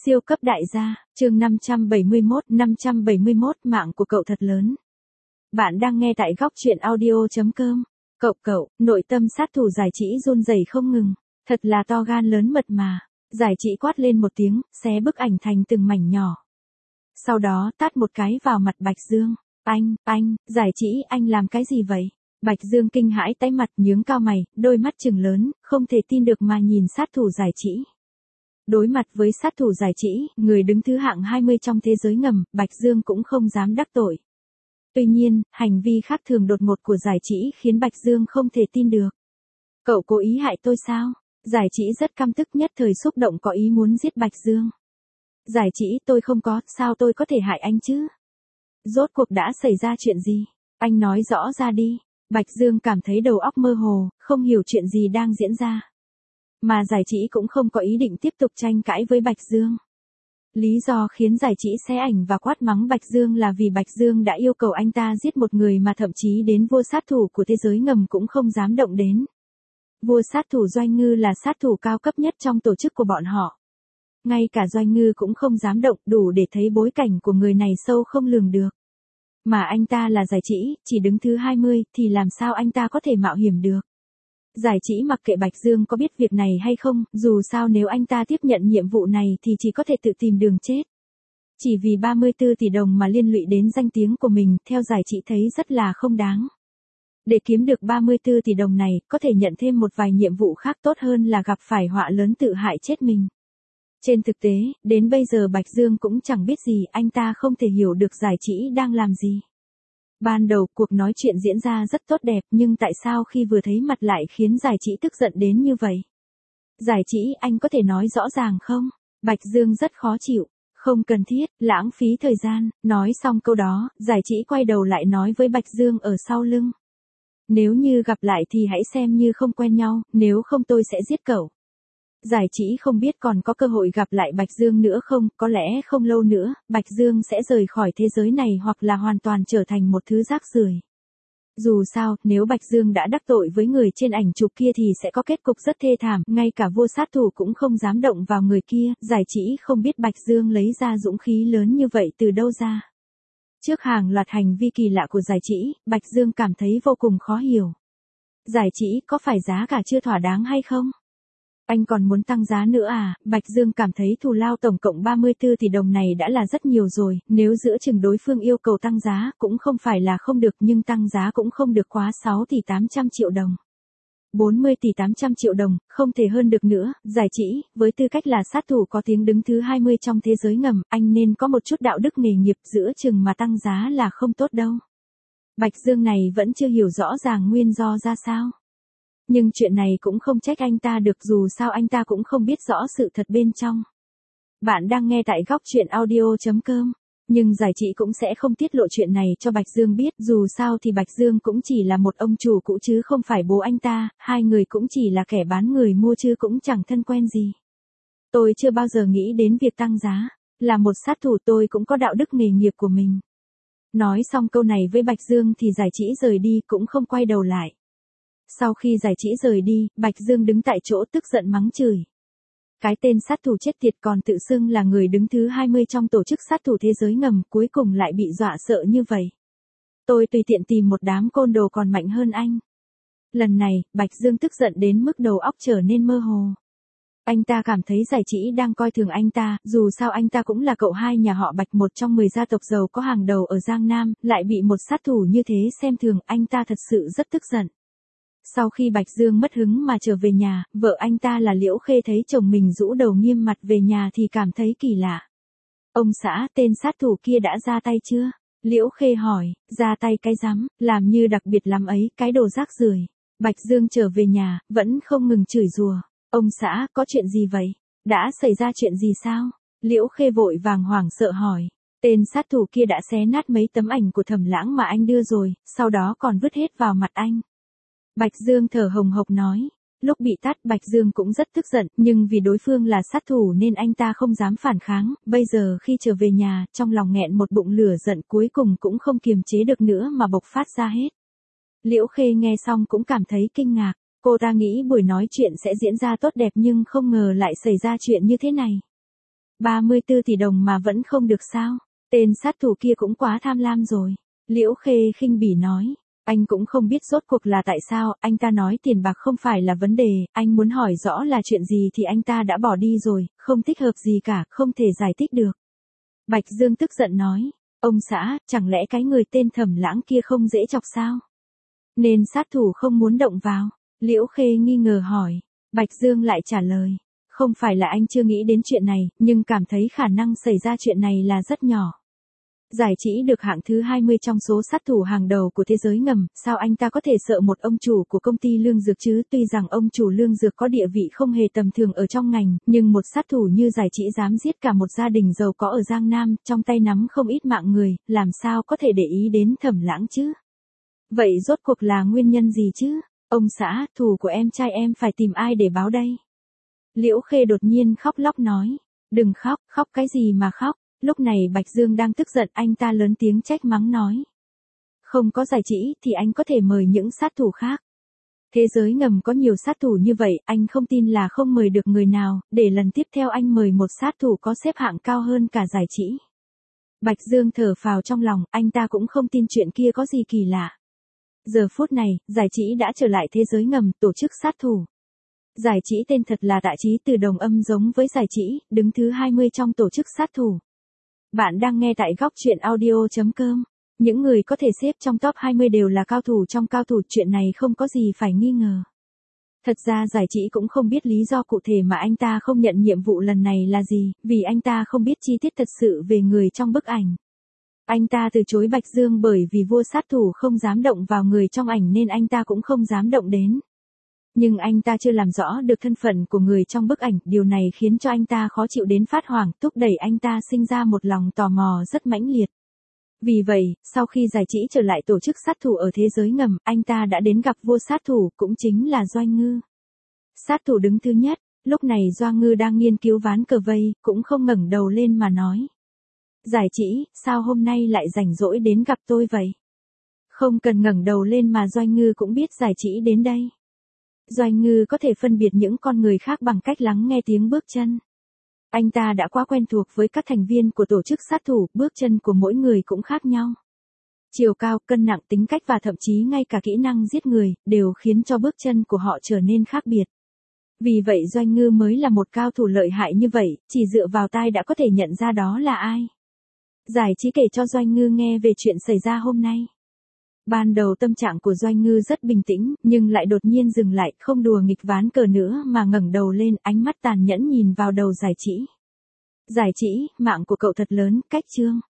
Siêu cấp đại gia, chương 571, mạng của cậu thật lớn. Bạn đang nghe tại góc truyện audio.com. Cậu, nội tâm sát thủ Giải Trĩ run rẩy không ngừng, thật là to gan lớn mật mà. Giải Trĩ quát lên một tiếng, xé bức ảnh thành từng mảnh nhỏ. Sau đó tát một cái vào mặt Bạch Dương. Anh, Giải Trĩ, anh làm cái gì vậy? Bạch Dương kinh hãi tái mặt, nhướng cao mày, đôi mắt trừng lớn, không thể tin được mà nhìn sát thủ Giải Trĩ. Đối mặt với sát thủ Giải Trĩ, người đứng thứ hạng 20 trong thế giới ngầm, Bạch Dương cũng không dám đắc tội. Tuy nhiên, hành vi khác thường đột ngột của Giải Trĩ khiến Bạch Dương không thể tin được. Cậu cố ý hại tôi sao? Giải Trĩ rất căm tức, nhất thời xúc động có ý muốn giết Bạch Dương. Giải Trĩ, tôi không có, sao tôi có thể hại anh chứ? Rốt cuộc đã xảy ra chuyện gì? Anh nói rõ ra đi. Bạch Dương cảm thấy đầu óc mơ hồ, không hiểu chuyện gì đang diễn ra. Mà Giải Trĩ cũng không có ý định tiếp tục tranh cãi với Bạch Dương. Lý do khiến Giải Trĩ xé ảnh và quát mắng Bạch Dương là vì Bạch Dương đã yêu cầu anh ta giết một người mà thậm chí đến vua sát thủ của thế giới ngầm cũng không dám động đến. Vua sát thủ Doanh Ngư là sát thủ cao cấp nhất trong tổ chức của bọn họ. Ngay cả Doanh Ngư cũng không dám động, đủ để thấy bối cảnh của người này sâu không lường được. Mà anh ta là Giải Trĩ, chỉ đứng thứ 20, thì làm sao anh ta có thể mạo hiểm được? Giải Trĩ mặc kệ Bạch Dương có biết việc này hay không, dù sao nếu anh ta tiếp nhận nhiệm vụ này thì chỉ có thể tự tìm đường chết. Chỉ vì 34 tỷ đồng mà liên lụy đến danh tiếng của mình, theo Giải Trĩ thấy rất là không đáng. Để kiếm được 34 tỷ đồng này, có thể nhận thêm một vài nhiệm vụ khác tốt hơn là gặp phải họa lớn tự hại chết mình. Trên thực tế, đến bây giờ Bạch Dương cũng chẳng biết gì, anh ta không thể hiểu được Giải Trĩ đang làm gì. Ban đầu cuộc nói chuyện diễn ra rất tốt đẹp, nhưng tại sao khi vừa thấy mặt lại khiến Giải Trĩ tức giận đến như vậy? Giải Trĩ, anh có thể nói rõ ràng không? Bạch Dương rất khó chịu. Không cần thiết, lãng phí thời gian. Nói xong câu đó, Giải Trĩ quay đầu lại nói với Bạch Dương ở sau lưng. Nếu như gặp lại thì hãy xem như không quen nhau, nếu không tôi sẽ giết cậu. Giải Trĩ không biết còn có cơ hội gặp lại Bạch Dương nữa không, có lẽ không lâu nữa, Bạch Dương sẽ rời khỏi thế giới này hoặc là hoàn toàn trở thành một thứ rác rưởi. Dù sao, nếu Bạch Dương đã đắc tội với người trên ảnh chụp kia thì sẽ có kết cục rất thê thảm, ngay cả vua sát thủ cũng không dám động vào người kia. Giải Trĩ không biết Bạch Dương lấy ra dũng khí lớn như vậy từ đâu ra. Trước hàng loạt hành vi kỳ lạ của Giải Trĩ, Bạch Dương cảm thấy vô cùng khó hiểu. Giải Trĩ, có phải giá cả chưa thỏa đáng hay không? Anh còn muốn tăng giá nữa à? Bạch Dương cảm thấy thù lao tổng cộng 34 tỷ đồng này đã là rất nhiều rồi, nếu giữa chừng đối phương yêu cầu tăng giá cũng không phải là không được, nhưng tăng giá cũng không được quá 6 tỷ 800 triệu đồng. 40 tỷ 800 triệu đồng, không thể hơn được nữa. Giải Trĩ, với tư cách là sát thủ có tiếng đứng thứ 20 trong thế giới ngầm, anh nên có một chút đạo đức nghề nghiệp, giữa chừng mà tăng giá là không tốt đâu. Bạch Dương này vẫn chưa hiểu rõ ràng nguyên do ra sao. Nhưng chuyện này cũng không trách anh ta được, dù sao anh ta cũng không biết rõ sự thật bên trong. Bạn đang nghe tại góc truyện audio.com. Nhưng Giải Trĩ cũng sẽ không tiết lộ chuyện này cho Bạch Dương biết, dù sao thì Bạch Dương cũng chỉ là một ông chủ cũ chứ không phải bố anh ta, hai người cũng chỉ là kẻ bán người mua chứ cũng chẳng thân quen gì. Tôi chưa bao giờ nghĩ đến việc tăng giá, là một sát thủ tôi cũng có đạo đức nghề nghiệp của mình. Nói xong câu này với Bạch Dương thì Giải Trĩ rời đi cũng không quay đầu lại. Sau khi Giải Trĩ rời đi, Bạch Dương đứng tại chỗ tức giận mắng chửi. Cái tên sát thủ chết tiệt còn tự xưng là người đứng thứ 20 trong tổ chức sát thủ thế giới ngầm, cuối cùng lại bị dọa sợ như vậy. Tôi tùy tiện tìm một đám côn đồ còn mạnh hơn anh. Lần này, Bạch Dương tức giận đến mức đầu óc trở nên mơ hồ. Anh ta cảm thấy Giải Trĩ đang coi thường anh ta, dù sao anh ta cũng là cậu hai nhà họ Bạch, một trong 10 gia tộc giàu có hàng đầu ở Giang Nam, lại bị một sát thủ như thế xem thường, anh ta thật sự rất tức giận. Sau khi Bạch Dương mất hứng mà trở về nhà, vợ anh ta là Liễu Khê thấy chồng mình rũ đầu nghiêm mặt về nhà thì cảm thấy kỳ lạ. Ông xã, tên sát thủ kia đã ra tay chưa? Liễu Khê hỏi. Ra tay cái rắm, làm như đặc biệt lắm ấy, cái đồ rác rưởi. Bạch Dương trở về nhà, vẫn không ngừng chửi rủa. Ông xã, có chuyện gì vậy? Đã xảy ra chuyện gì sao? Liễu Khê vội vàng hoảng sợ hỏi. Tên sát thủ kia đã xé nát mấy tấm ảnh của Thẩm Lãng mà anh đưa rồi, sau đó còn vứt hết vào mặt anh. Bạch Dương thở hồng hộc nói. Lúc bị tát Bạch Dương cũng rất tức giận, nhưng vì đối phương là sát thủ nên anh ta không dám phản kháng, bây giờ khi trở về nhà, trong lòng nghẹn một bụng lửa giận, cuối cùng cũng không kiềm chế được nữa mà bộc phát ra hết. Liễu Khê nghe xong cũng cảm thấy kinh ngạc, cô ta nghĩ buổi nói chuyện sẽ diễn ra tốt đẹp nhưng không ngờ lại xảy ra chuyện như thế này. 34 tỷ đồng mà vẫn không được sao? Tên sát thủ kia cũng quá tham lam rồi. Liễu Khê khinh bỉ nói. Anh cũng không biết rốt cuộc là tại sao, anh ta nói tiền bạc không phải là vấn đề, anh muốn hỏi rõ là chuyện gì thì anh ta đã bỏ đi rồi, không thích hợp gì cả, không thể giải thích được. Bạch Dương tức giận nói. Ông xã, chẳng lẽ cái người tên Thẩm Lãng kia không dễ chọc sao? Nên sát thủ không muốn động vào. Liễu Khê nghi ngờ hỏi. Bạch Dương lại trả lời. Không phải là anh chưa nghĩ đến chuyện này, nhưng cảm thấy khả năng xảy ra chuyện này là rất nhỏ. Giải Chỉ được hạng thứ 20 trong số sát thủ hàng đầu của thế giới ngầm, sao anh ta có thể sợ một ông chủ của công ty lương dược chứ? Tuy rằng ông chủ lương dược có địa vị không hề tầm thường ở trong ngành, nhưng một sát thủ như Giải Chỉ dám giết cả một gia đình giàu có ở Giang Nam, trong tay nắm không ít mạng người, làm sao có thể để ý đến Thẩm Lãng chứ? Vậy rốt cuộc là nguyên nhân gì chứ? Ông xã, thù của em trai em phải tìm ai để báo đây? Liễu Khê đột nhiên khóc lóc nói. Đừng khóc, khóc cái gì mà khóc? Lúc này Bạch Dương đang tức giận, anh ta lớn tiếng trách mắng nói. Không có Giải Chỉ thì anh có thể mời những sát thủ khác. Thế giới ngầm có nhiều sát thủ như vậy, anh không tin là không mời được người nào, để lần tiếp theo anh mời một sát thủ có xếp hạng cao hơn cả Giải Chỉ. Bạch Dương thở phào trong lòng, anh ta cũng không tin chuyện kia có gì kỳ lạ. Giờ phút này, Giải Chỉ đã trở lại thế giới ngầm, tổ chức sát thủ. Giải Chỉ tên thật là Tạ Chí, từ đồng âm giống với Giải Chỉ, đứng thứ 20 trong tổ chức sát thủ. Bạn đang nghe tại góc truyện audio.com. Những người có thể xếp trong top 20 đều là cao thủ trong cao thủ, chuyện này không có gì phải nghi ngờ. Thật ra Giải Chỉ cũng không biết lý do cụ thể mà anh ta không nhận nhiệm vụ lần này là gì, vì anh ta không biết chi tiết thật sự về người trong bức ảnh. Anh ta từ chối Bạch Dương bởi vì vua sát thủ không dám động vào người trong ảnh nên anh ta cũng không dám động đến. Nhưng anh ta chưa làm rõ được thân phận của người trong bức ảnh, điều này khiến cho anh ta khó chịu đến phát hoảng, thúc đẩy anh ta sinh ra một lòng tò mò rất mãnh liệt. Vì vậy, sau khi Giải Chỉ trở lại tổ chức sát thủ ở thế giới ngầm, anh ta đã đến gặp vua sát thủ, cũng chính là Doanh Ngư. Sát thủ đứng thứ nhất, lúc này Doanh Ngư đang nghiên cứu ván cờ vây, cũng không ngẩng đầu lên mà nói. Giải Chỉ, sao hôm nay lại rảnh rỗi đến gặp tôi vậy? Không cần ngẩng đầu lên mà Doanh Ngư cũng biết Giải Chỉ đến đây. Doanh Ngư có thể phân biệt những con người khác bằng cách lắng nghe tiếng bước chân. Anh ta đã quá quen thuộc với các thành viên của tổ chức sát thủ, bước chân của mỗi người cũng khác nhau. Chiều cao, cân nặng, tính cách và thậm chí ngay cả kỹ năng giết người, đều khiến cho bước chân của họ trở nên khác biệt. Vì vậy Doanh Ngư mới là một cao thủ lợi hại như vậy, chỉ dựa vào tai đã có thể nhận ra đó là ai. Giải Chỉ kể cho Doanh Ngư nghe về chuyện xảy ra hôm nay. Ban đầu tâm trạng của Doanh Ngư rất bình tĩnh, nhưng lại đột nhiên dừng lại, không đùa nghịch ván cờ nữa mà ngẩng đầu lên, ánh mắt tàn nhẫn nhìn vào đầu Giải Chỉ. Giải Chỉ, mạng của cậu thật lớn, cách chương.